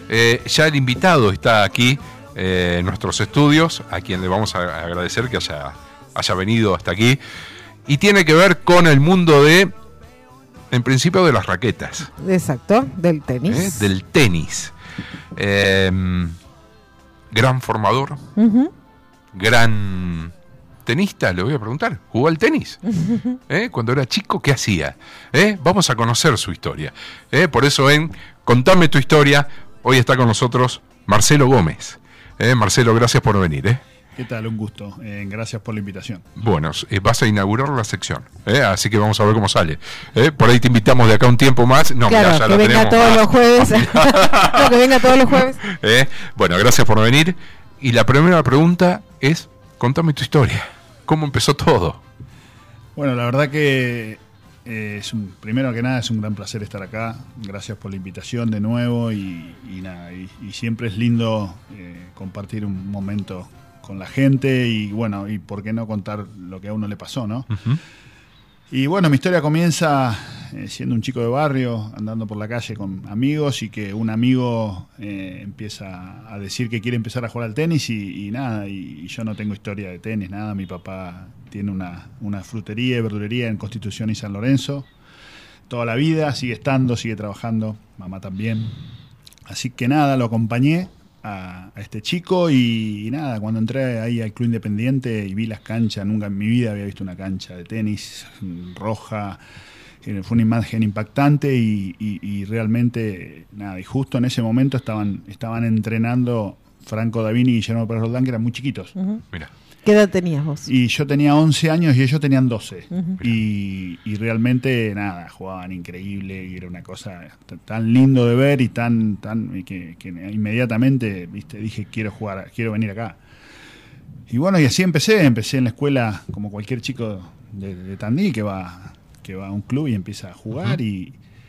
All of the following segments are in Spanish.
Ya el invitado está aquí en nuestros estudios, a quien le vamos a agradecer que haya venido hasta aquí. Y tiene que ver con el mundo en principio, de las raquetas. Exacto, del tenis. Del tenis. Gran formador, gran tenista, le voy a preguntar. ¿Jugó al tenis? Cuando era chico, ¿qué hacía? Vamos a conocer su historia. Por eso en Contame tu historia, hoy está con nosotros Marcelo Gómez. Marcelo, gracias por venir. ¿Qué tal? Un gusto. Gracias por la invitación. Bueno, vas a inaugurar la sección, así que vamos a ver cómo sale. Por ahí te invitamos de acá un tiempo más. No, claro, mirá, ya que venga todos los jueves. No, que venga todos los jueves. Bueno, gracias por venir. Y la primera pregunta es, contame tu historia. ¿Cómo empezó todo? Bueno, la verdad que primero que nada es un gran placer estar acá. Gracias por la invitación de nuevo y siempre es lindo compartir un momento con la gente y bueno, y por qué no contar lo que a uno le pasó, ¿no? Uh-huh. Y bueno, mi historia comienza siendo un chico de barrio, andando por la calle con amigos y que un amigo empieza a decir que quiere empezar a jugar al tenis y nada, y yo no tengo historia de tenis, nada. Mi papá tiene una frutería y verdulería en Constitución y San Lorenzo, toda la vida, sigue estando, sigue trabajando, mamá también. Así que nada, lo acompañé a este chico y nada, cuando entré ahí al Club Independiente y vi las canchas, nunca en mi vida había visto una cancha de tenis roja, fue una imagen impactante y realmente nada, y justo en ese momento estaban entrenando Franco Davini y Guillermo Pérez Roldán, que eran muy chiquitos. Uh-huh. Mira. ¿Qué edad tenías vos? Y yo tenía 11 años y ellos tenían 12. Uh-huh. Y realmente, nada, jugaban increíble y era una cosa tan lindo de ver y que inmediatamente, viste, dije, quiero venir acá. Y bueno, y así empecé en la escuela como cualquier chico de Tandil que va a un club y empieza a jugar. Uh-huh.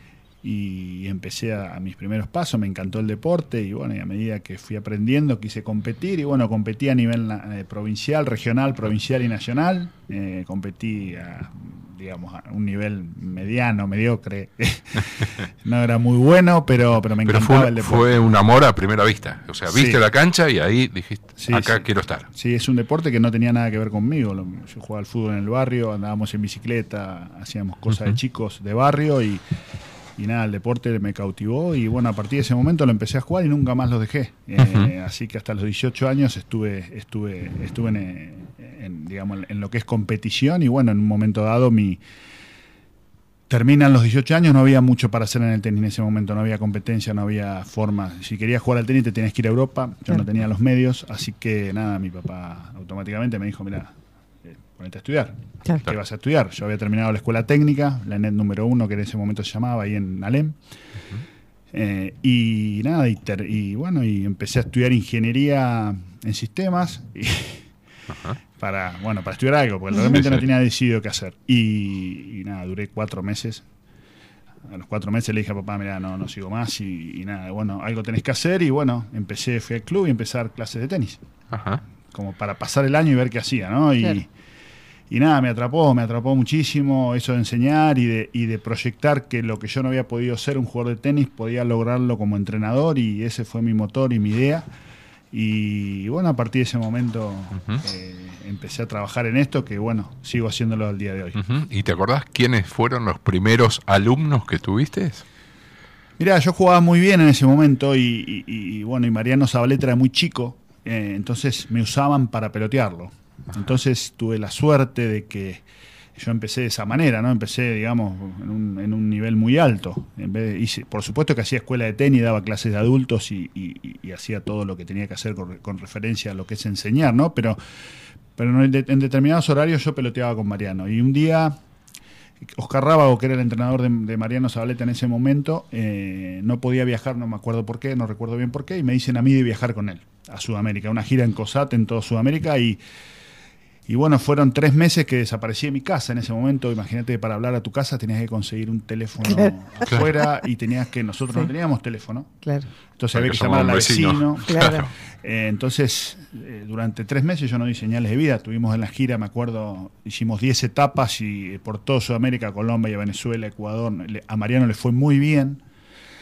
Y empecé a mis primeros pasos, me encantó el deporte y bueno, y a medida que fui aprendiendo quise competir y bueno, competí a nivel provincial, regional, provincial y nacional. Competí a un nivel mediocre. No era muy bueno, pero me encantaba el deporte. Fue un amor a primera vista, o sea, viste la cancha y ahí dijiste, acá quiero estar. Sí, es un deporte que no tenía nada que ver conmigo. Yo jugaba al fútbol en el barrio, andábamos en bicicleta, hacíamos cosas de chicos de barrio y nada, el deporte me cautivó y bueno, a partir de ese momento lo empecé a jugar y nunca más lo dejé. Así que hasta los 18 años estuve en lo que es competición y bueno, en un momento dado terminan los 18 años, no había mucho para hacer en el tenis en ese momento, no había competencia, no había forma. Si querías jugar al tenis te tenías que ir a Europa, yo no tenía los medios, así que nada, mi papá automáticamente me dijo, mirá, ponete a estudiar. Claro. ¿Qué vas a estudiar? Yo había terminado la escuela técnica, la ENET número 1, que en ese momento se llamaba, ahí en Alem. Uh-huh. Y nada, y empecé a estudiar ingeniería en sistemas uh-huh. para estudiar algo, porque realmente no tenía decidido qué hacer. Y nada, duré 4 meses. A los 4 meses le dije a papá, mira, no sigo más y nada, bueno, algo tenés que hacer y bueno, fui al club y empecé a dar clases de tenis. Uh-huh. Como para pasar el año y ver qué hacía, ¿no? Claro. Y nada, me atrapó muchísimo eso de enseñar y de proyectar que lo que yo no había podido ser un jugador de tenis podía lograrlo como entrenador y ese fue mi motor y mi idea. Y bueno, a partir de ese momento uh-huh. Empecé a trabajar en esto que bueno, sigo haciéndolo al día de hoy. Uh-huh. ¿Y te acordás quiénes fueron los primeros alumnos que tuviste? Mirá, yo jugaba muy bien en ese momento y bueno, y Mariano Zabaleta era muy chico, entonces me usaban para pelotearlo. Entonces tuve la suerte de que yo empecé de esa manera, ¿no? Empecé, digamos, en un nivel muy alto. Por supuesto que hacía escuela de tenis, daba clases de adultos y hacía todo lo que tenía que hacer con referencia a lo que es enseñar, ¿no? Pero en determinados horarios yo peloteaba con Mariano. Y un día, Oscar Rábago, que era el entrenador de Mariano Zabaleta en ese momento, no podía viajar, no me acuerdo por qué, no recuerdo bien por qué, y me dicen a mí de viajar con él a Sudamérica, una gira en COSAT en toda Sudamérica y bueno, fueron 3 meses que desaparecí de mi casa en ese momento. Imagínate que para hablar a tu casa tenías que conseguir un teléfono afuera y nosotros no teníamos teléfono. Claro. Entonces había que llamar al vecino. Claro. Entonces, durante 3 meses yo no di señales de vida. Estuvimos en la gira, me acuerdo, hicimos 10 etapas y por toda Sudamérica, Colombia, Venezuela, Ecuador. A Mariano le fue muy bien.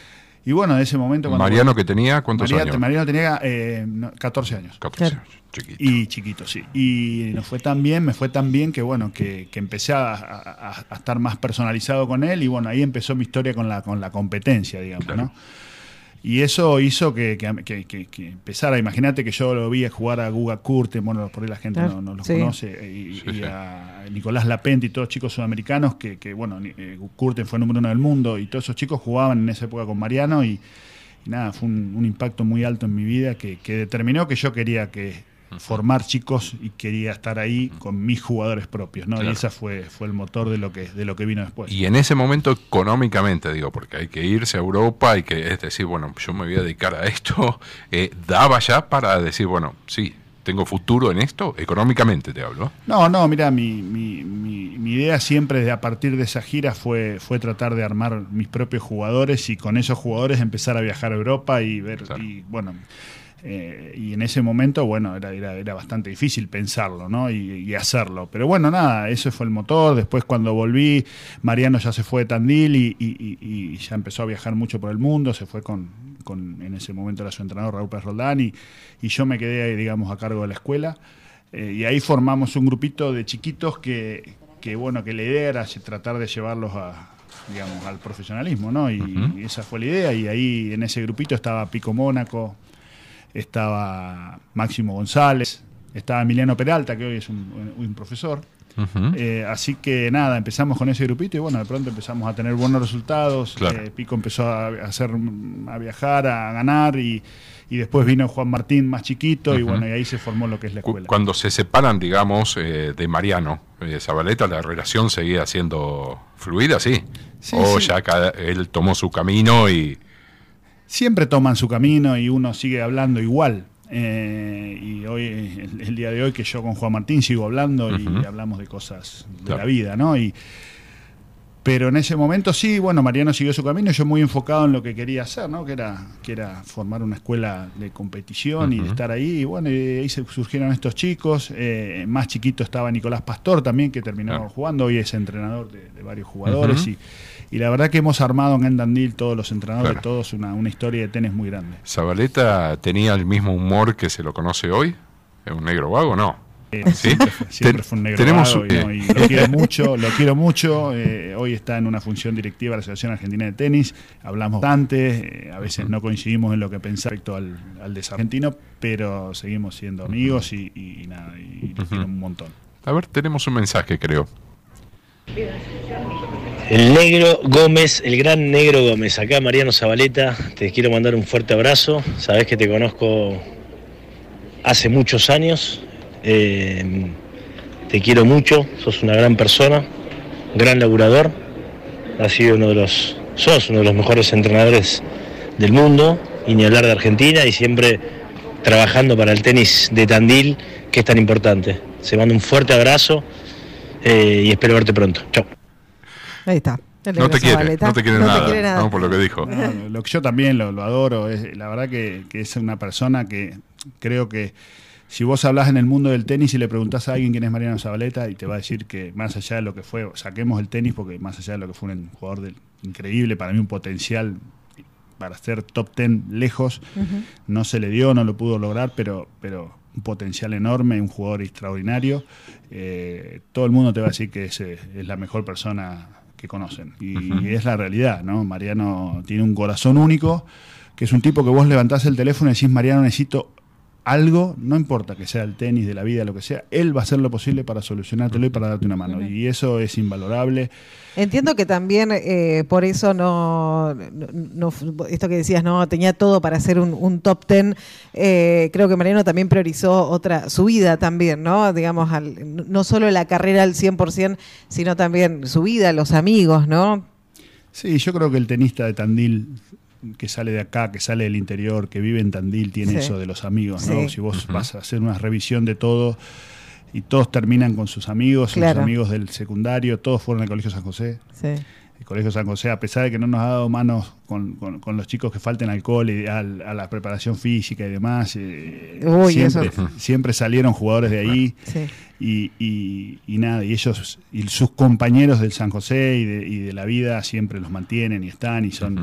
Y bueno, de ese momento... Mariano, que tenía, ¿cuántos años? Mariano tenía 14 años. 14 años, chiquito. Y chiquito, sí. Y me fue tan bien que bueno, que empecé a estar más personalizado con él, y bueno, ahí empezó mi historia con la competencia, digamos, claro. ¿no? Y eso hizo que empezara. Imagínate que yo lo vi jugar a Guga Kurten, bueno, por ahí la gente no los conoce, y a Nicolás Lapente y todos chicos sudamericanos que bueno, Kurten fue número 1 del mundo, y todos esos chicos jugaban en esa época con Mariano, y nada, fue un impacto muy alto en mi vida que determinó que yo quería formar chicos y quería estar ahí con mis jugadores propios, ¿no? Claro. Y ese fue el motor de lo que vino después. Y en ese momento económicamente, digo, porque hay que irse a Europa, es decir, bueno, yo me voy a dedicar a esto, ¿daba ya para decir, bueno, sí, tengo futuro en esto? Económicamente te hablo. No, mira, mi idea siempre a partir de esa gira fue tratar de armar mis propios jugadores, y con esos jugadores empezar a viajar a Europa y ver, claro. Y bueno... y en ese momento, bueno, era bastante difícil pensarlo, ¿no? Y hacerlo. Pero bueno, nada, eso fue el motor. Después, cuando volví, Mariano ya se fue de Tandil y ya empezó a viajar mucho por el mundo. Se fue con en ese momento era su entrenador, Raúl Pérez Roldán, y yo me quedé, digamos, a cargo de la escuela. Y ahí formamos un grupito de chiquitos que bueno, que la idea era tratar de llevarlos digamos, al profesionalismo, ¿no? Y esa fue la idea. Y ahí en ese grupito estaba Pico Mónaco, estaba Máximo González, estaba Emiliano Peralta, que hoy es un profesor. Así que nada, empezamos con ese grupito y bueno, de pronto empezamos a tener buenos resultados. Claro. Pico empezó a viajar, a ganar, y después vino Juan Martín más chiquito, y bueno, y ahí se formó lo que es la escuela. Cuando se separan, digamos, de Mariano Zabaleta, ¿la relación seguía siendo fluida, sí? ¿O sí, ya él tomó su camino y...? Siempre toman su camino y uno sigue hablando igual. Y hoy, el día de hoy, que yo con Juan Martín sigo hablando y hablamos de cosas de la vida, ¿no? Pero en ese momento sí, bueno, Mariano siguió su camino, yo muy enfocado en lo que quería hacer, ¿no? Que era formar una escuela de competición y de estar ahí. Y bueno, y ahí surgieron estos chicos. Más chiquito estaba Nicolás Pastor también, que terminó jugando, hoy es entrenador de varios jugadores. Y la verdad que hemos armado en Tandil, todos los entrenadores, todos una historia de tenis muy grande. ¿Zabaleta tenía el mismo humor que se lo conoce hoy? ¿Es un negro vago? No. ¿Sí? Siempre fue un negro vago, y lo quiero mucho. Hoy está en una función directiva de la Asociación Argentina de Tenis. Hablamos bastante, a veces no coincidimos en lo que pensamos respecto al desarrollo argentino, pero seguimos siendo amigos y nada, y lo quiero un montón. A ver, tenemos un mensaje, creo. El negro Gómez, el gran negro Gómez, acá Mariano Zabaleta, te quiero mandar un fuerte abrazo. Sabés que te conozco hace muchos años, te quiero mucho, sos una gran persona, gran laburador, sos uno de los mejores entrenadores del mundo, y ni hablar de Argentina, y siempre trabajando para el tenis de Tandil, que es tan importante. Se manda un fuerte abrazo y espero verte pronto. Chau. Ahí está. No te quiere nada, no, por lo que dijo. No, lo que yo también lo adoro. La verdad que es una persona que creo que si vos hablás en el mundo del tenis y le preguntás a alguien quién es Mariano Zabaleta, y te va a decir que más allá de lo que fue, saquemos el tenis, porque más allá de lo que fue un jugador increíble, para mí un potencial para ser top 10 lejos, no se le dio, no lo pudo lograr, pero un potencial enorme, un jugador extraordinario. Todo el mundo te va a decir que es la mejor persona que conocen, y es la realidad, ¿no? Mariano tiene un corazón único, que es un tipo que vos levantás el teléfono y decís, Mariano, necesito algo, no importa que sea el tenis, de la vida, lo que sea, él va a hacer lo posible para solucionártelo y para darte una mano, y eso es invalorable. Entiendo que también por eso no, esto que decías, no tenía todo para ser un top 10. Creo que Mariano también priorizó su vida también, ¿no? Digamos, no solo la carrera al 100%, sino también su vida, los amigos, ¿no? Sí, yo creo que el tenista de Tandil, que sale de acá, que sale del interior, que vive en Tandil, tiene eso de los amigos, ¿no? Si vos vas a hacer una revisión de todo, y todos terminan con sus amigos, sus amigos del secundario, todos fueron al Colegio San José. El Colegio San José, a pesar de que no nos ha dado manos con los chicos que falten alcohol y a la preparación física y demás, siempre salieron jugadores de ahí. Y nada, y ellos y sus compañeros del San José y de la vida siempre los mantienen y están, y son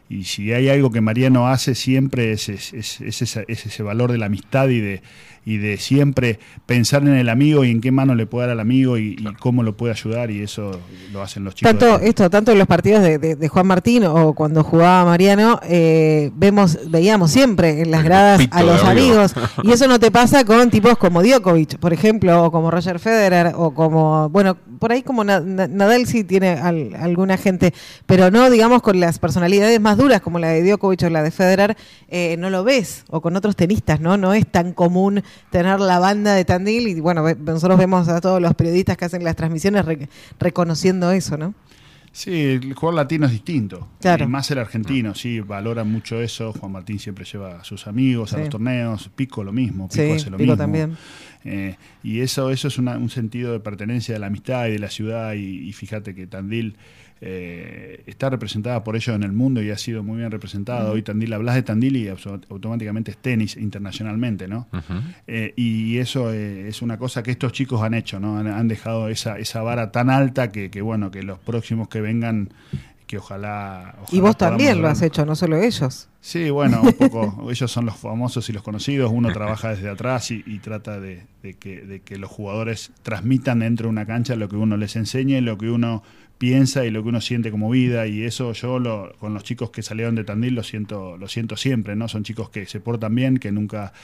Y si hay algo que Mariano hace siempre es ese valor de la amistad y de siempre pensar en el amigo y en qué mano le puede dar al amigo y cómo lo puede ayudar, y eso lo hacen los chicos. Tanto en los partidos de Juan Martín o cuando jugaba Mariano, veíamos siempre en las gradas a los amigos, y eso no te pasa con tipos como Djokovic, por ejemplo, o como Roger Federer, o como, bueno, por ahí como Nadal sí tiene alguna gente, pero no, digamos, con las personalidades más duras como la de Djokovic o la de Federer, no lo ves, o con otros tenistas, no es tan común tener la banda de Tandil, y bueno, nosotros vemos a todos los periodistas que hacen las transmisiones reconociendo eso, ¿no? Sí, el jugador latino es distinto, claro. Y más el argentino, sí, valora mucho eso. Juan Martín siempre lleva a sus amigos a los torneos, Pico lo mismo, Pico hace lo mismo. También. Y eso es un sentido de pertenencia de la amistad y de la ciudad, y fíjate que Tandil está representada por ellos en el mundo y ha sido muy bien representada. Hoy Tandil, hablas de Tandil y automáticamente es tenis internacionalmente, ¿no? Y eso es una cosa que estos chicos han hecho, ¿no? Han dejado esa vara tan alta que bueno, que los próximos que vengan, que ojalá y vos también lo has hecho, no solo ellos. Sí, bueno, un poco. Ellos son los famosos y los conocidos. Uno trabaja desde atrás y trata de que los jugadores transmitan dentro de una cancha lo que uno les enseñe, lo que uno piensa y lo que uno siente como vida, y eso yo con los chicos que salieron de Tandil lo siento siempre, ¿no? Son chicos que se portan bien, que nunca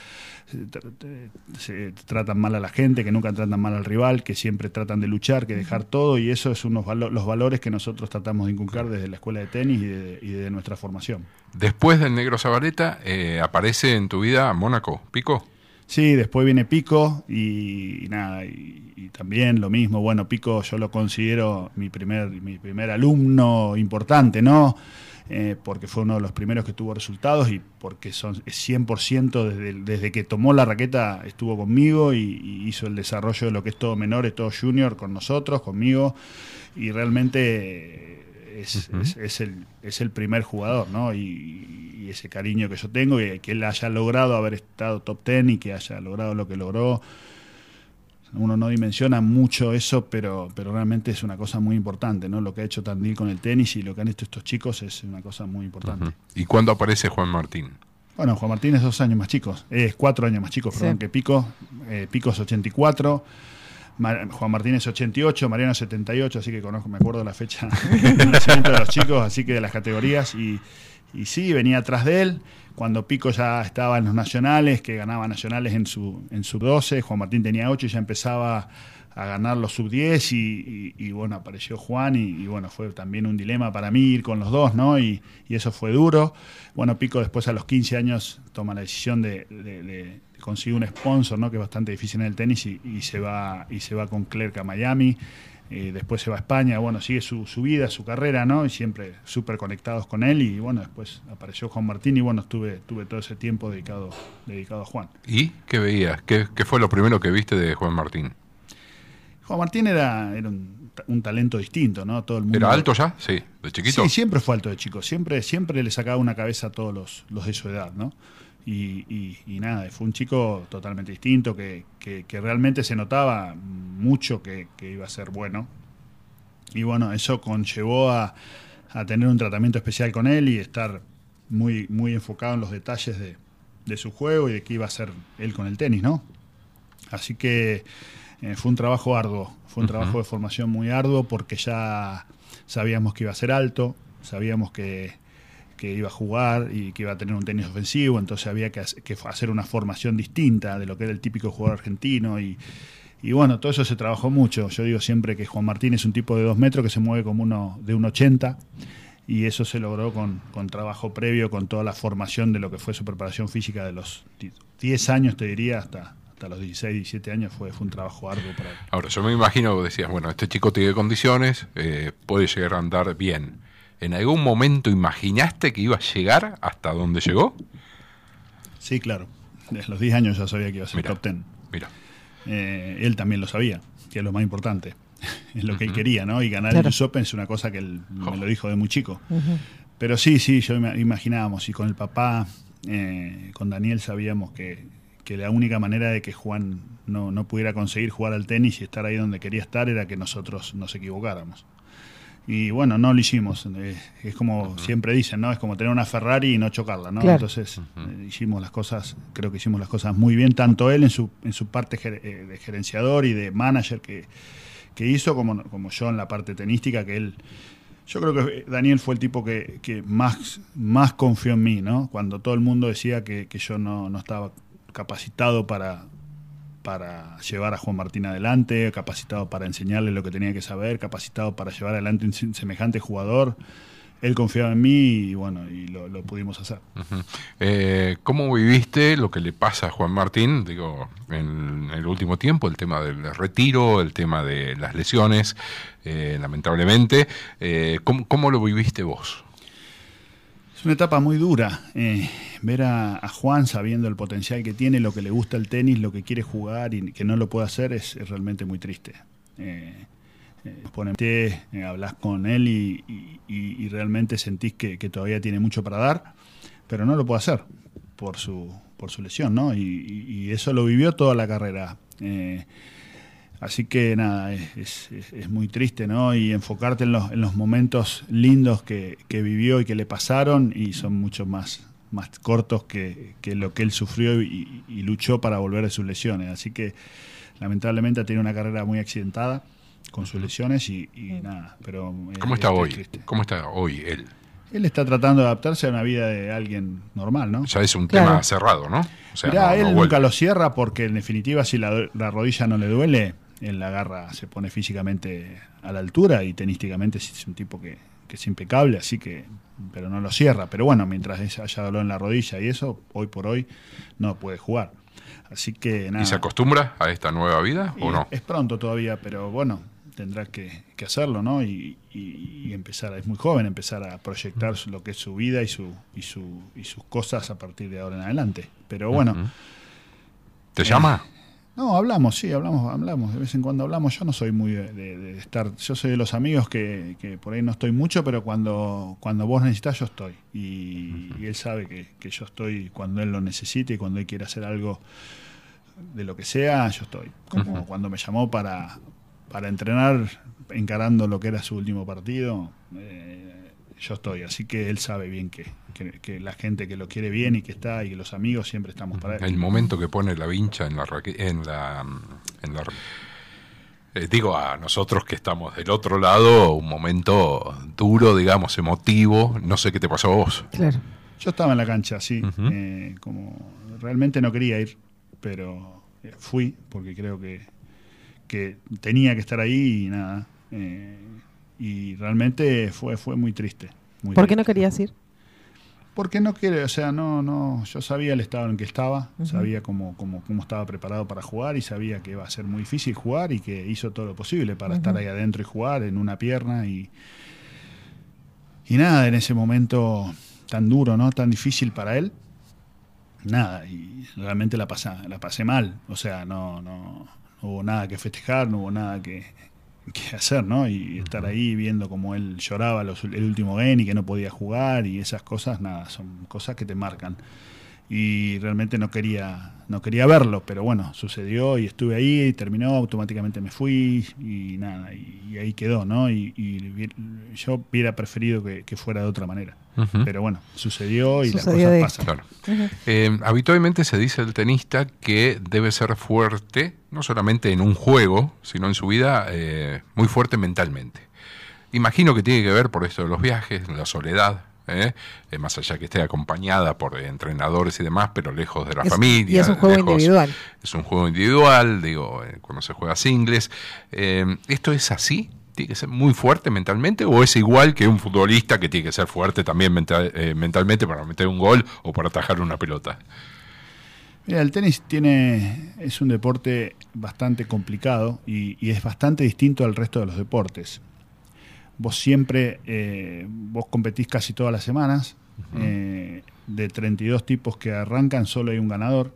se tratan mal a la gente, que nunca tratan mal al rival, que siempre tratan de luchar, que dejar todo, y eso es los valores que nosotros tratamos de inculcar desde la escuela de tenis y de nuestra formación. Después del Negro Zabaleta, aparece en tu vida Mónaco, Pico. Sí, después viene Pico y nada, y también lo mismo. Bueno, Pico yo lo considero mi primer alumno importante, ¿no? Porque fue uno de los primeros que tuvo resultados y porque es 100% desde que tomó la raqueta estuvo conmigo y hizo el desarrollo de lo que es todo menores, todo junior con nosotros, conmigo, y realmente es el primer jugador, ¿no? Y ese cariño que yo tengo y que él haya logrado haber estado top 10 y que haya logrado lo que logró. Uno no dimensiona mucho eso, pero realmente es una cosa muy importante, ¿no? Lo que ha hecho Tandil con el tenis y lo que han hecho estos chicos es una cosa muy importante. ¿Y cuándo aparece Juan Martín? Bueno, Juan Martín es 2 años más chico, es 4 años más chico, perdón, que Pico. Pico es 84, Juan Martín es 88, Mariano es 78, así que me acuerdo la fecha de nacimiento de los chicos, así que de las categorías, y sí, venía atrás de él. Cuando Pico ya estaba en los nacionales, que ganaba nacionales en sub-12, Juan Martín tenía 8 y ya empezaba a ganar los sub-10 y bueno, apareció Juan y bueno, fue también un dilema para mí ir con los dos, ¿no? Y eso fue duro. Bueno, Pico después a los 15 años toma la decisión de conseguir un sponsor, ¿no? Que es bastante difícil en el tenis y se va con Clerc a Miami. Después se va a España, bueno, sigue su vida, su carrera, ¿no? Y siempre súper conectados con él. Y bueno, después apareció Juan Martín y bueno, tuve todo ese tiempo dedicado a Juan. ¿Y qué veías? ¿Qué fue lo primero que viste de Juan Martín? Juan Martín era un talento distinto, ¿no? Todo el mundo. ¿Era alto ya? Sí, de chiquito. Sí, siempre fue alto de chico. Siempre le sacaba una cabeza a todos los de su edad, ¿no? Y nada, fue un chico totalmente distinto que realmente se notaba mucho que iba a ser bueno, y bueno, eso conllevó a tener un tratamiento especial con él y estar muy, muy enfocado en los detalles de su juego y de qué iba a hacer él con el tenis, ¿no? Así que fue un trabajo arduo, fue un trabajo de formación muy arduo, porque ya sabíamos que iba a ser alto, sabíamos que iba a jugar y que iba a tener un tenis ofensivo, entonces había que hacer una formación distinta de lo que era el típico jugador argentino y bueno, todo eso se trabajó mucho. Yo digo siempre que Juan Martín es un tipo de 2 metros que se mueve como uno de 1,80 y eso se logró con trabajo previo, con toda la formación de lo que fue su preparación física de los 10 años, te diría, hasta los 16, 17 años fue un trabajo arduo para él. Ahora, yo me imagino que decías, bueno, este chico tiene condiciones, puede llegar a andar bien. ¿En algún momento imaginaste que iba a llegar hasta donde llegó? Sí, claro. Desde los 10 años ya sabía que iba a ser top 10. Mira. Él también lo sabía, que es lo más importante. Es lo que él quería, ¿no? Y ganar el US Open es una cosa que él me lo dijo de muy chico. Pero sí, yo imaginábamos. Y con el papá, con Daniel, sabíamos que la única manera de que Juan no pudiera conseguir jugar al tenis y estar ahí donde quería estar era que nosotros nos equivocáramos. Y bueno, no lo hicimos. Es como siempre dicen, ¿no? Es como tener una Ferrari y no chocarla, ¿no? Claro. Entonces hicimos las cosas, creo que hicimos las cosas muy bien, tanto él en su parte de gerenciador y de manager que hizo, como yo en la parte tenística, que él... Yo creo que Daniel fue el tipo que más confió en mí, ¿no? Cuando todo el mundo decía que yo no estaba capacitado para llevar a Juan Martín adelante, capacitado para enseñarle lo que tenía que saber, capacitado para llevar adelante un semejante jugador. Él confiaba en mí y bueno, y lo pudimos hacer. ¿Cómo viviste lo que le pasa a Juan Martín, digo, en el último tiempo, el tema del retiro, el tema de las lesiones, lamentablemente? ¿Cómo lo viviste vos? Es una etapa muy dura, ver a Juan sabiendo el potencial que tiene, lo que le gusta el tenis, lo que quiere jugar y que no lo puede hacer es realmente muy triste. Hablas con él y realmente sentís que todavía tiene mucho para dar, pero no lo puede hacer por su lesión, ¿no? Y eso lo vivió toda la carrera. Así que nada, es muy triste, ¿no? Y enfocarte en los momentos lindos que vivió y que le pasaron, y son mucho más cortos que lo que él sufrió y luchó para volver de sus lesiones. Así que lamentablemente ha tenido una carrera muy accidentada con sus lesiones y nada. Pero ¿Cómo está hoy? Triste. ¿Cómo está hoy él? Él está tratando de adaptarse a una vida de alguien normal, ¿no? Ya es un Claro. tema cerrado, ¿no? O sea, Mirá, él vuelve. nunca lo cierra porque en definitiva si la rodilla no le duele, él la agarra, se pone físicamente a la altura y tenísticamente es un tipo que es impecable, así que, pero no lo cierra. Pero bueno, mientras haya dolor en la rodilla y eso, hoy por hoy no puede jugar. Así que nada. ¿Y se acostumbra a esta nueva vida o no? Es pronto todavía, pero bueno, tendrá que hacerlo, ¿no? Y empezar, es muy joven, empezar a proyectar lo que es su vida y sus cosas a partir de ahora en adelante. Pero bueno. ¿Te llama? No, hablamos. De vez en cuando hablamos. Yo no soy muy de estar. Yo soy de los amigos que por ahí no estoy mucho, pero cuando vos necesitas, yo estoy. Y él sabe que yo estoy cuando él lo necesite y cuando él quiere hacer algo de lo que sea, yo estoy. Como cuando me llamó para entrenar, encarando lo que era su último partido, yo estoy. Así que él sabe bien que la gente que lo quiere bien y que está, y que los amigos siempre estamos para él. El momento que pone la vincha digo, a nosotros que estamos del otro lado, un momento duro, digamos, emotivo. No sé qué te pasó a vos. Claro. Yo estaba en la cancha, sí. Como realmente no quería ir, pero fui porque creo que tenía que estar ahí y nada. Y realmente fue muy triste. ¿Por qué no querías ir? Porque no quiere, o sea, no, yo sabía el estado en que estaba, sabía cómo estaba preparado para jugar y sabía que iba a ser muy difícil jugar y que hizo todo lo posible para estar ahí adentro y jugar en una pierna y nada, en ese momento tan duro, ¿no? Tan difícil para él, nada, y realmente la pasé mal, o sea, no hubo nada que festejar, no hubo nada que hacer, ¿no? Y estar ahí viendo cómo él lloraba el último game y que no podía jugar y esas cosas, nada, son cosas que te marcan. Y realmente no quería verlo, pero bueno, sucedió y estuve ahí y terminó, automáticamente me fui y nada, y ahí quedó, ¿no? Y yo hubiera preferido que fuera de otra manera. Pero bueno, sucedió y las cosas pasan. Claro. Habitualmente se dice del tenista que debe ser fuerte, no solamente en un juego, sino en su vida, muy fuerte mentalmente. Imagino que tiene que ver por esto de los viajes, la soledad, más allá que esté acompañada por entrenadores y demás, pero lejos de la familia. Y es un juego individual. Es un juego individual, digo, cuando se juega singles. ¿Esto es así? ¿Tiene que ser muy fuerte mentalmente o es igual que un futbolista que tiene que ser fuerte también mentalmente para meter un gol o para atajar una pelota? Mira, el tenis es un deporte bastante complicado y es bastante distinto al resto de los deportes. Vos siempre, vos competís casi todas las semanas, de 32 tipos que arrancan solo hay un ganador,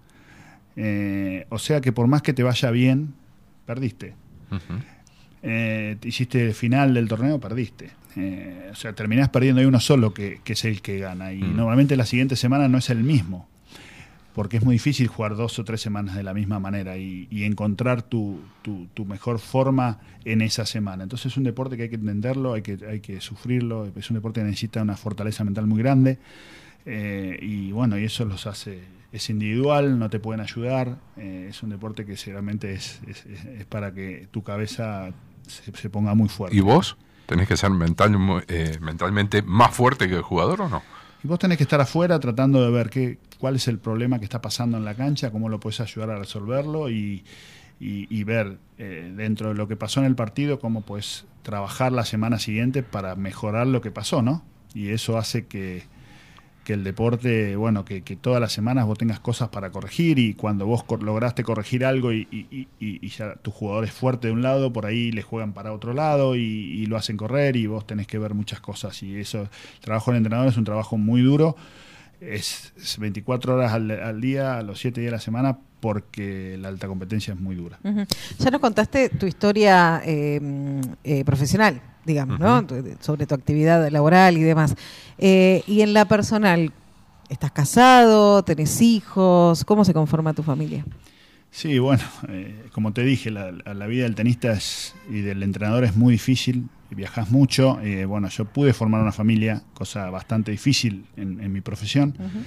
o sea que por más que te vaya bien, perdiste. Hiciste el final del torneo, perdiste. O sea, terminás perdiendo, hay uno solo que es el que gana y normalmente la siguiente semana no es el mismo. porque es muy difícil jugar 2 o 3 semanas de la misma manera y encontrar tu mejor forma en esa semana. Entonces es un deporte que hay que entenderlo, hay que sufrirlo, es un deporte que necesita una fortaleza mental muy grande, y bueno, y eso los hace, es individual, no te pueden ayudar, es un deporte que seguramente es para que tu cabeza se ponga muy fuerte. ¿Y vos? ¿Tenés que ser mentalmente más fuerte que el jugador o no? Y vos tenés que estar afuera tratando de ver cuál es el problema que está pasando en la cancha, cómo lo puedes ayudar a resolverlo y ver dentro de lo que pasó en el partido cómo puedes trabajar la semana siguiente para mejorar lo que pasó, ¿no? Y eso hace que el deporte, bueno, que todas las semanas vos tengas cosas para corregir, y cuando vos lograste corregir algo y ya tu jugador es fuerte de un lado, por ahí le juegan para otro lado y lo hacen correr, y vos tenés que ver muchas cosas, y eso, el trabajo del entrenador es un trabajo muy duro, es 24 horas al día, los 7 días de la semana, porque la alta competencia es muy dura. Uh-huh. Ya nos contaste tu historia profesional, digamos, ¿no? Sobre tu actividad laboral y demás. Y en la personal, ¿estás casado? ¿Tenés hijos? ¿Cómo se conforma tu familia? Sí, bueno, como te dije, la vida del tenista y del entrenador es muy difícil, viajás mucho. Bueno, yo pude formar una familia, cosa bastante difícil en mi profesión. Uh-huh.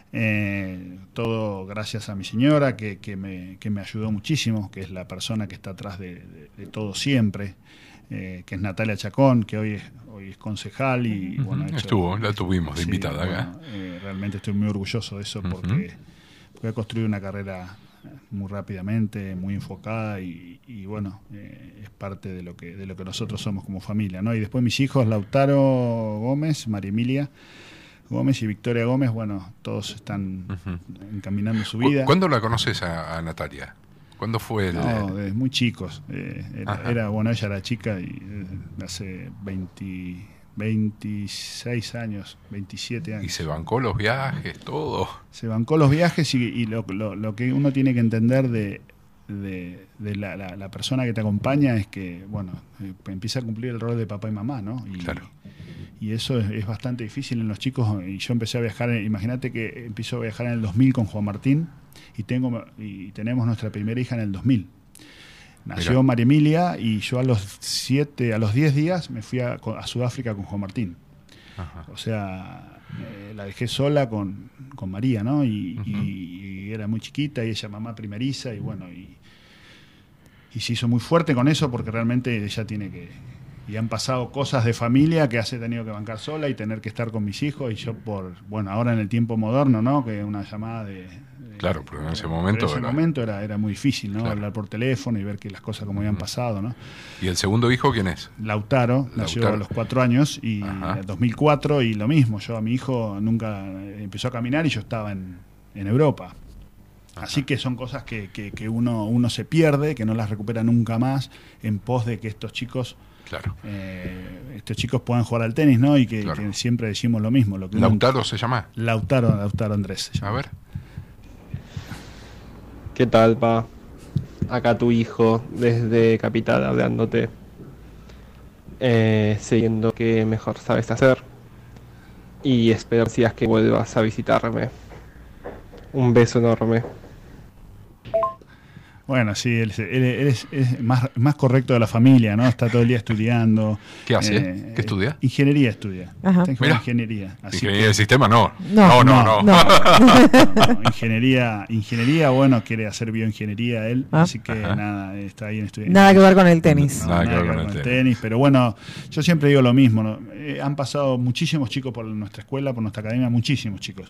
Todo gracias a mi señora, que me ayudó muchísimo, que es la persona que está atrás de todo siempre, que es Natalia Chacón, que hoy es concejal y bueno, la tuvimos de invitada acá. Bueno, realmente estoy muy orgulloso de eso, porque ha construido una carrera muy rápidamente, muy enfocada, y bueno, es parte de lo que nosotros somos como familia, ¿no? Y después mis hijos, Lautaro Gómez, María Emilia Gómez y Victoria Gómez, bueno, todos están encaminando su vida. ¿Cuándo la conoces a Natalia? ¿Cuándo fue No, desde muy chicos. Bueno, ella era chica y hace 26 años, 27 años. ¿Y se bancó los viajes, todo? Se bancó los viajes, y lo que uno tiene que entender de la persona que te acompaña es que, bueno, empieza a cumplir el rol de papá y mamá, ¿no? Claro. Y eso es bastante difícil en los chicos. Y yo empecé a viajar, imagínate que empiezo a viajar en el 2000 con Juan Martín, y tenemos nuestra primera hija en el 2000. Nació María Emilia, y yo a los 10 días me fui a Sudáfrica con Juan Martín. Ajá. O sea, la dejé sola con María, ¿no? Y era muy chiquita, y ella mamá primeriza, y bueno, y se hizo muy fuerte con eso, porque realmente ella y han pasado cosas de familia que he tenido que bancar sola y tener que estar con mis hijos, y yo ahora en el tiempo moderno, ¿no? Que una llamada claro, pero en ese momento era muy difícil, ¿no? Claro. Hablar por teléfono y ver que las cosas como habían pasado, ¿no? ¿Y el segundo hijo quién es? Lautaro. Nació a los 4 años, y en 2004, y lo mismo, yo a mi hijo nunca empezó a caminar y yo estaba en Europa. Ajá. Así que son cosas que uno se pierde, que no las recupera nunca más, en pos de que estos chicos... Claro. Estos chicos puedan jugar al tenis, ¿no? Y que siempre decimos lo mismo. ¿Lautaro se llama? Lautaro Andrés se llama. A ver. ¿Qué tal, pa? Acá tu hijo, desde Capital, hablándote. Siguiendo qué mejor sabes hacer. Y espero que vuelvas a visitarme. Un beso enorme. Bueno, sí, él es más correcto de la familia, ¿no? Está todo el día estudiando. ¿Qué hace? ¿Qué estudia? Ingeniería estudia. Ingeniería. Ingeniería del sistema, no. No. Ingeniería, bueno, quiere hacer bioingeniería él, así que nada, está ahí en estudio. Nada que ver con el tenis. Nada que ver con el tenis, pero bueno, yo siempre digo lo mismo, ¿no? Han pasado muchísimos chicos por nuestra escuela, por nuestra academia, muchísimos chicos.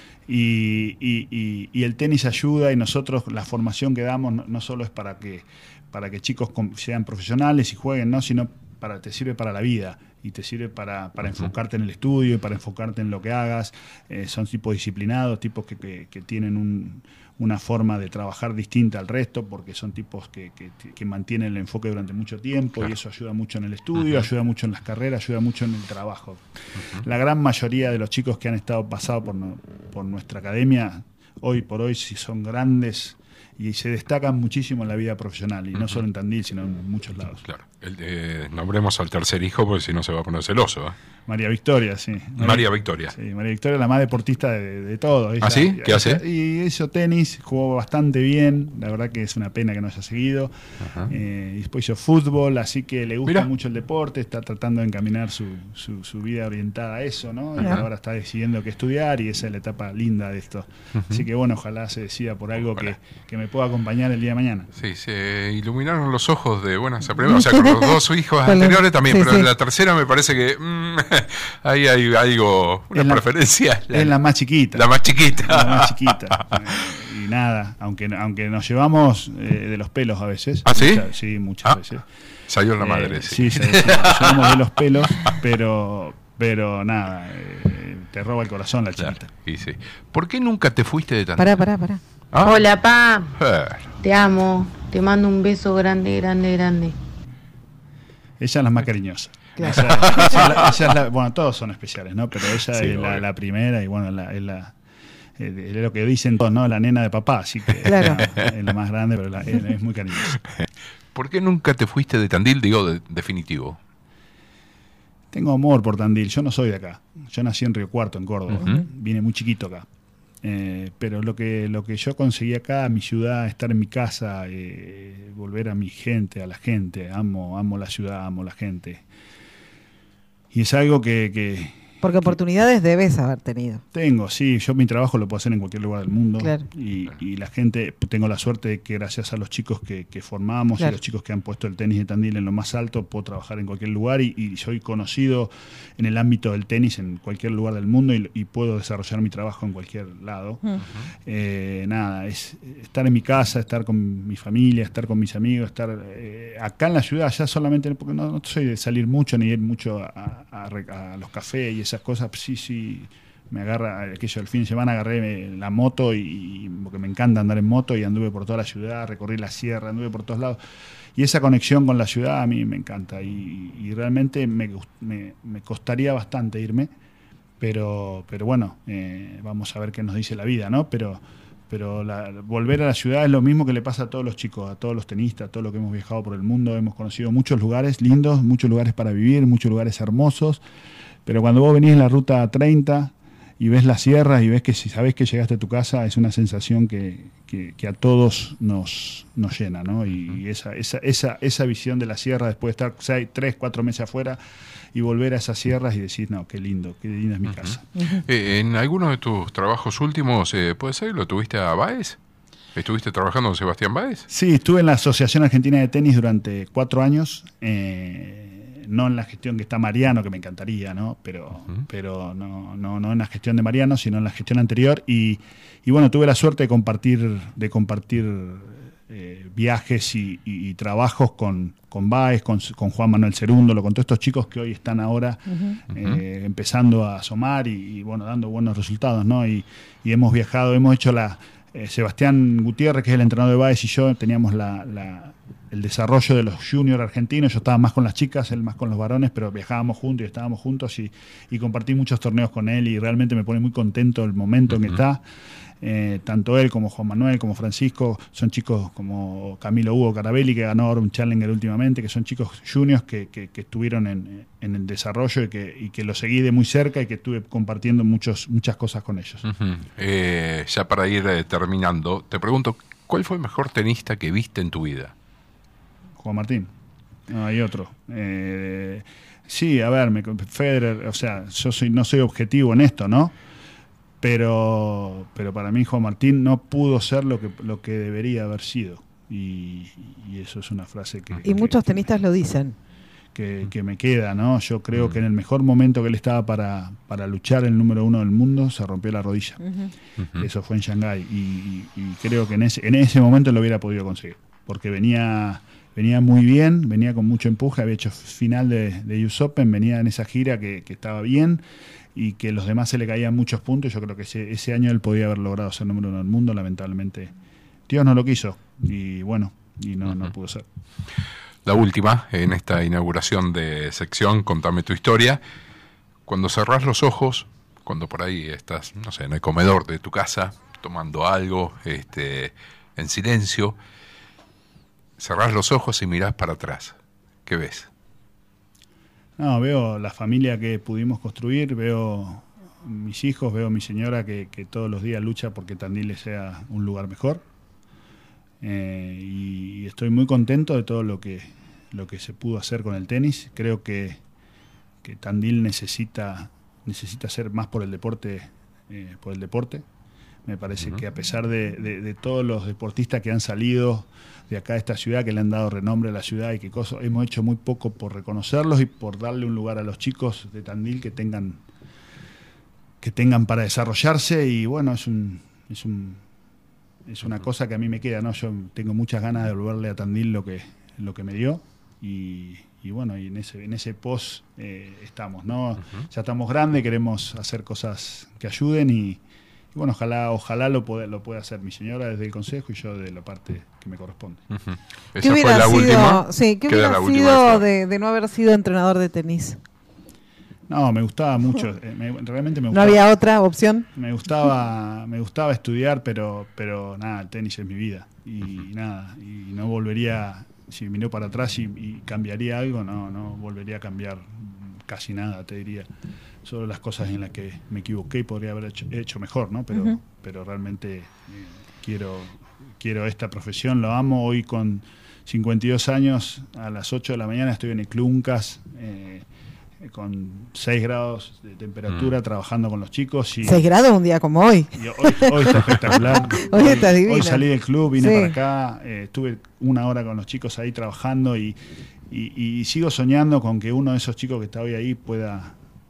Y el tenis ayuda, y nosotros la formación que damos no solo es para que chicos sean profesionales y jueguen, ¿no? Sino te sirve para la vida, y te sirve para enfocarte en el estudio y para enfocarte en lo que hagas. Son tipos disciplinados, tipos que tienen una forma de trabajar distinta al resto, porque son tipos que mantienen el enfoque durante mucho tiempo, claro. Y eso ayuda mucho en el estudio, ayuda mucho en las carreras, ayuda mucho en el trabajo. La gran mayoría de los chicos que han pasado por nuestra academia, hoy por hoy, si son grandes y se destacan muchísimo en la vida profesional, y no solo en Tandil, sino en muchos lados. Claro. Nombremos al tercer hijo, porque si no se va a poner celoso. María Victoria, sí. María Victoria. Sí, María Victoria, la más deportista de todo. Ella, ¿Ah, sí? ¿Qué hace? Y hizo tenis, jugó bastante bien, la verdad que es una pena que no haya seguido. Y después hizo fútbol, así que le gusta mucho el deporte, está tratando de encaminar su vida orientada a eso, ¿no? Y ahora está decidiendo qué estudiar, y esa es la etapa linda de esto. Así que bueno, ojalá se decida por algo que me pueda acompañar el día de mañana. Sí, se iluminaron los ojos de buenas a primeras, o sea, con los dos hijos anteriores también, pero en la tercera me parece que ahí hay algo, una preferencia. Es la más chiquita. La más chiquita. La más chiquita. Y nada, aunque nos llevamos de los pelos a veces. ¿Ah, sí? Sí, muchas veces. Salió la madre, sí. Sí, nos llevamos de los pelos, pero nada, te roba el corazón la chiquita. Y sí. ¿Por qué nunca te fuiste de Tandil? Pará. ¿Ah? Hola, pa. Te amo. Te mando un beso grande. Ella es la más cariñosa. Claro. Ella es bueno, todos son especiales, ¿no? Pero ella es la primera, y bueno, es lo que dicen todos, ¿no? La nena de papá, así que claro. Es la más grande, pero es muy cariñosa. ¿Por qué nunca te fuiste de Tandil? Digo, definitivo. Tengo amor por Tandil. Yo no soy de acá. Yo nací en Río Cuarto, en Córdoba. Vine muy chiquito acá. Pero lo que yo conseguí acá, mi ciudad, estar en mi casa, volver a mi gente, a la gente, amo la ciudad, amo la gente. Y es algo que Porque oportunidades debes haber tenido. Tengo, sí. Yo mi trabajo lo puedo hacer en cualquier lugar del mundo. Claro. Y la gente, tengo la suerte de que gracias a los chicos que formamos, claro, y los chicos que han puesto el tenis de Tandil en lo más alto, puedo trabajar en cualquier lugar, y soy conocido en el ámbito del tenis en cualquier lugar del mundo, y puedo desarrollar mi trabajo en cualquier lado. Nada, es estar en mi casa, estar con mi familia, estar con mis amigos, estar acá en la ciudad, ya solamente, porque no soy de salir mucho ni ir mucho a los cafés y esas cosas. Sí, me agarra aquello, el fin de semana agarré la moto, y porque me encanta andar en moto, y anduve por toda la ciudad, recorrí la sierra, anduve por todos lados, y esa conexión con la ciudad a mí me encanta, y realmente me costaría bastante irme, pero bueno, vamos a ver qué nos dice la vida, ¿no? Pero volver a la ciudad es lo mismo que le pasa a todos los chicos, a todos los tenistas, a todos los que hemos viajado por el mundo. Hemos conocido muchos lugares lindos, muchos lugares para vivir, muchos lugares hermosos, pero cuando vos venís en la ruta 30 y ves las sierras y ves que si sabés que llegaste a tu casa, es una sensación que a todos nos llena, ¿no? Y esa visión de la sierra, después de estar 3, 4 meses afuera y volver a esas sierras y decir, no, qué linda es mi casa. En alguno de tus trabajos últimos, ¿puede ser? ¿Lo tuviste a Báez? ¿Estuviste trabajando con Sebastián Báez? Sí, estuve en la Asociación Argentina de Tenis durante 4 años, no en la gestión que está Mariano, que me encantaría, ¿no? Pero no en la gestión de Mariano, sino en la gestión anterior, y bueno, tuve la suerte de compartir viajes y trabajos con Báez, con Juan Manuel Cerúndolo, con todos estos chicos que hoy están ahora empezando a asomar y bueno, dando buenos resultados, ¿no? Y hemos viajado, hemos hecho Sebastián Gutiérrez, que es el entrenador de Báez, y yo teníamos el desarrollo de los juniors argentinos. Yo estaba más con las chicas, él más con los varones, pero viajábamos juntos y estábamos juntos, y compartí muchos torneos con él, y realmente me pone muy contento el momento en que está. Tanto él como Juan Manuel, como Francisco, son chicos como Camilo Hugo Carabelli, que ganó ahora un Challenger últimamente, que son chicos juniors que estuvieron en el desarrollo, y que lo seguí de muy cerca, y que estuve compartiendo muchas cosas con ellos. Ya para ir terminando, te pregunto, ¿cuál fue el mejor tenista que viste en tu vida? Juan Martín. No, hay otro. Sí, a ver, Federer, o sea, yo no soy objetivo en esto, ¿no? Pero para mí Juan Martín no pudo ser lo que debería haber sido. Y eso es una frase que muchos tenistas lo dicen. Que me queda, ¿no? Yo creo que en el mejor momento que él estaba para luchar el número 1 del mundo, se rompió la rodilla. Eso fue en Shanghái. Y creo que en ese momento lo hubiera podido conseguir. Porque venía muy bien, venía con mucho empuje, había hecho final de US Open, venía en esa gira que estaba bien, y que los demás se le caían muchos puntos. Yo creo que ese año él podía haber logrado ser número 1 del mundo. Lamentablemente Dios no lo quiso, y bueno, no pudo ser. La última, en esta inauguración de sección, contame tu historia. Cuando cerrás los ojos, cuando por ahí estás, no sé, en el comedor de tu casa, tomando algo, en silencio, cerrás los ojos y mirás para atrás. ¿Qué ves? No, veo la familia que pudimos construir, veo mis hijos, veo mi señora que todos los días lucha porque Tandil sea un lugar mejor. Y estoy muy contento de todo lo que se pudo hacer con el tenis. Creo que Tandil necesita hacer más por el deporte. Me parece que a pesar de todos los deportistas que han salido de acá de esta ciudad, que le han dado renombre a la ciudad y que cosas, hemos hecho muy poco por reconocerlos y por darle un lugar a los chicos de Tandil que tengan para desarrollarse. Y bueno, es una cosa que a mí me queda, ¿no? Yo tengo muchas ganas de devolverle a Tandil lo que me dio. Y bueno, y en ese post estamos, ¿no? Uh-huh. Ya estamos grandes, queremos hacer cosas que ayuden y bueno, ojalá lo pueda hacer mi señora desde el consejo y yo de la parte que me corresponde. Uh-huh. Esa fue la última. Sí, ¿qué hubiera sido de no haber sido entrenador de tenis? No, me gustaba mucho, realmente me gustaba. ¿No había otra opción? Me gustaba estudiar, pero nada, el tenis es mi vida y nada, y no volvería. Si miro para atrás y cambiaría algo, no volvería a cambiar casi nada, te diría. Solo las cosas en las que me equivoqué y podría haber hecho mejor, ¿no? Pero realmente quiero esta profesión, lo amo. Hoy con 52 años, a las 8 de la mañana estoy en el Club Uncas, con 6 grados de temperatura, trabajando con los chicos. 6 grados un día como hoy. Y hoy está espectacular. Hoy está divino. Hoy salí del club, vine para acá, estuve 1 hora con los chicos ahí trabajando y sigo soñando con que uno de esos chicos que está hoy ahí pueda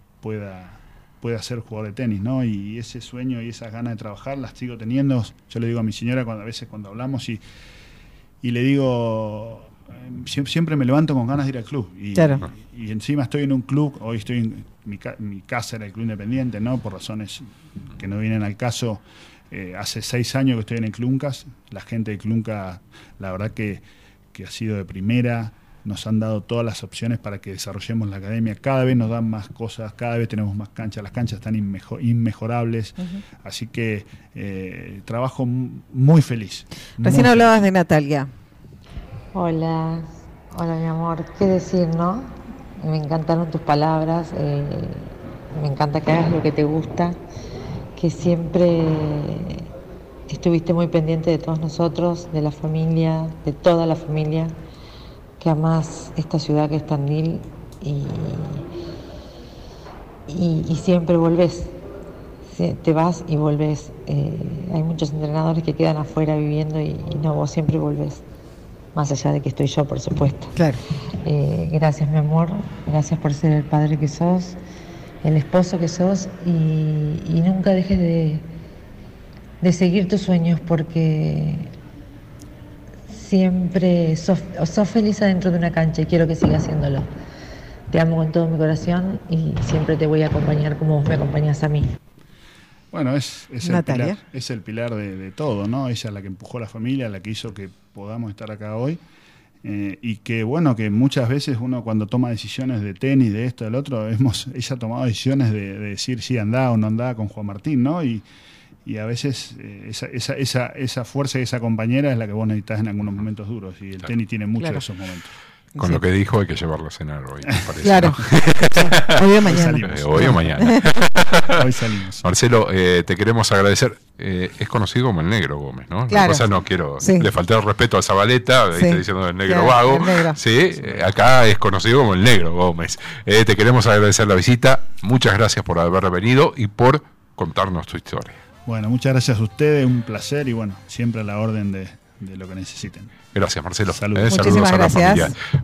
ser jugador de tenis, ¿no? Y ese sueño y esas ganas de trabajar las sigo teniendo. Yo le digo a mi señora a veces cuando hablamos y le digo... Siempre me levanto con ganas de ir al club y encima estoy en un club. Hoy estoy en mi casa era el Club Independiente, ¿no? Por razones que no vienen al caso. Hace 6 años que estoy en el Club Uncas. La gente del Club Uncas, la verdad que ha sido de primera. Nos han dado todas las opciones para que desarrollemos la academia. Cada vez nos dan más cosas, cada vez tenemos más canchas. Las canchas están inmejorables. Uh-huh. Así que trabajo muy feliz. Recién hablabas de Natalia. Hola mi amor, qué decir, ¿no? Me encantaron tus palabras, me encanta que hagas lo que te gusta, que siempre estuviste muy pendiente de todos nosotros, de la familia, de toda la familia, que amás esta ciudad que es Tandil y siempre volvés, te vas y volvés. Hay muchos entrenadores que quedan afuera viviendo y no, vos siempre volvés. Más allá de que estoy yo, por supuesto. Claro. Gracias, mi amor. Gracias por ser el padre que sos, el esposo que sos y nunca dejes de seguir tus sueños porque siempre sos feliz adentro de una cancha y quiero que sigas haciéndolo. Te amo con todo mi corazón y siempre te voy a acompañar como vos me acompañás a mí. Bueno, es el pilar de todo, ¿no? Ella es la que empujó a la familia, la que hizo que podamos estar acá hoy. Y que, bueno, que muchas veces uno cuando toma decisiones de tenis, de esto, del otro, ella ha tomado decisiones de decir si andaba o no andaba con Juan Martín, ¿no? Y a veces esa fuerza y esa compañera es la que vos necesitas en algunos momentos duros. Y el tenis tiene muchos de esos momentos. Con lo que dijo hay que llevarlo a cenar hoy, me parece. Claro. ¿No? Hoy o mañana. Hoy o mañana. Hoy salimos. Marcelo, te queremos agradecer. Es conocido como el Negro Gómez, ¿no? Claro. O sea, no quiero... Sí. Le falté el respeto a Zabaleta, diciendo el Negro Vago. El negro. Sí, acá es conocido como el Negro Gómez. Te queremos agradecer la visita. Muchas gracias por haber venido y por contarnos tu historia. Bueno, muchas gracias a ustedes. Un placer y bueno, siempre a la orden de lo que necesiten. Gracias, Marcelo. Saludos. Muchísimas a la gracias. familia.